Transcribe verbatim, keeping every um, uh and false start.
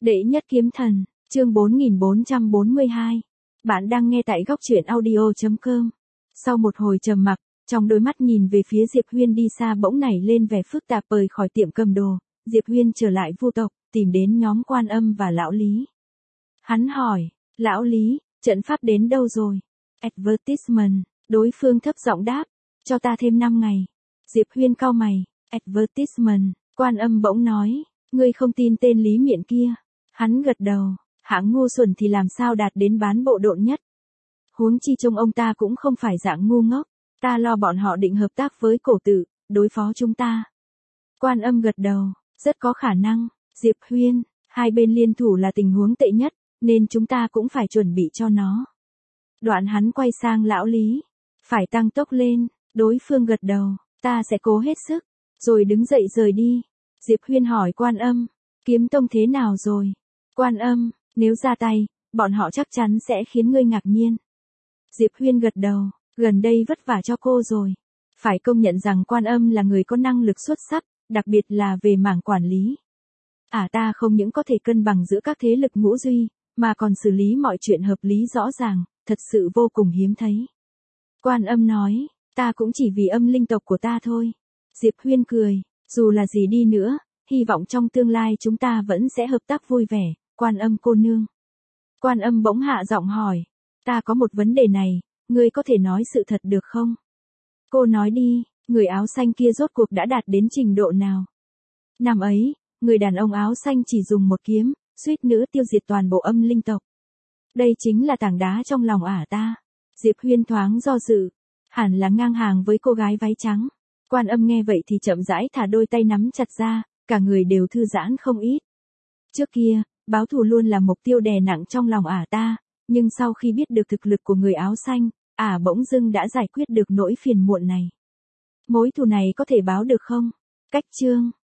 Đệ nhất kiếm thần, chương bốn nghìn bốn trăm bốn mươi hai. Bạn đang nghe tại góc truyện audio chấm com. Sau một hồi trầm mặc, trong đôi mắt nhìn về phía Diệp Huyên đi xa bỗng nảy lên vẻ phức tạp rời khỏi tiệm cầm đồ, Diệp Huyên trở lại Vu tộc, tìm đến nhóm Quan Âm và Lão Lý. Hắn hỏi, Lão Lý, trận pháp đến đâu rồi? Advertisement, đối phương thấp giọng đáp, cho ta thêm năm ngày. Diệp Huyên cau mày, Advertisement, Quan Âm bỗng nói, ngươi không tin tên Lý Miện kia. Hắn gật đầu, hạng ngu xuẩn thì làm sao đạt đến bán bộ độn nhất. Huống chi trông ông ta cũng không phải dạng ngu ngốc, ta lo bọn họ định hợp tác với cổ tự, đối phó chúng ta. Quan Âm gật đầu, rất có khả năng, Diệp Huyên, hai bên liên thủ là tình huống tệ nhất, nên chúng ta cũng phải chuẩn bị cho nó. Đoạn hắn quay sang Lão Lý, phải tăng tốc lên, đối phương gật đầu, ta sẽ cố hết sức, rồi đứng dậy rời đi. Diệp Huyên hỏi Quan Âm, Kiếm Tông thế nào rồi? Quan Âm, nếu ra tay, bọn họ chắc chắn sẽ khiến ngươi ngạc nhiên. Diệp Huyên gật đầu, gần đây vất vả cho cô rồi. Phải công nhận rằng Quan Âm là người có năng lực xuất sắc, đặc biệt là về mảng quản lý. À ta không những có thể cân bằng giữa các thế lực ngũ duy, mà còn xử lý mọi chuyện hợp lý rõ ràng, thật sự vô cùng hiếm thấy. Quan Âm nói, ta cũng chỉ vì âm linh tộc của ta thôi. Diệp Huyên cười, dù là gì đi nữa, hy vọng trong tương lai chúng ta vẫn sẽ hợp tác vui vẻ, Quan Âm cô nương. Quan Âm bỗng hạ giọng hỏi, ta có một vấn đề này, ngươi có thể nói sự thật được không? Cô nói đi, người áo xanh kia rốt cuộc đã đạt đến trình độ nào? Năm ấy, người đàn ông áo xanh chỉ dùng một kiếm, suýt nữa tiêu diệt toàn bộ âm linh tộc. Đây chính là tảng đá trong lòng ả ta. Diệp Huyên thoáng do dự, hẳn là ngang hàng với cô gái váy trắng. Quan Âm nghe vậy thì chậm rãi thả đôi tay nắm chặt ra, cả người đều thư giãn không ít. Trước kia, báo thù luôn là mục tiêu đè nặng trong lòng ả ta, nhưng sau khi biết được thực lực của người áo xanh, ả bỗng dưng đã giải quyết được nỗi phiền muộn này. Mối thù này có thể báo được không? Cách chương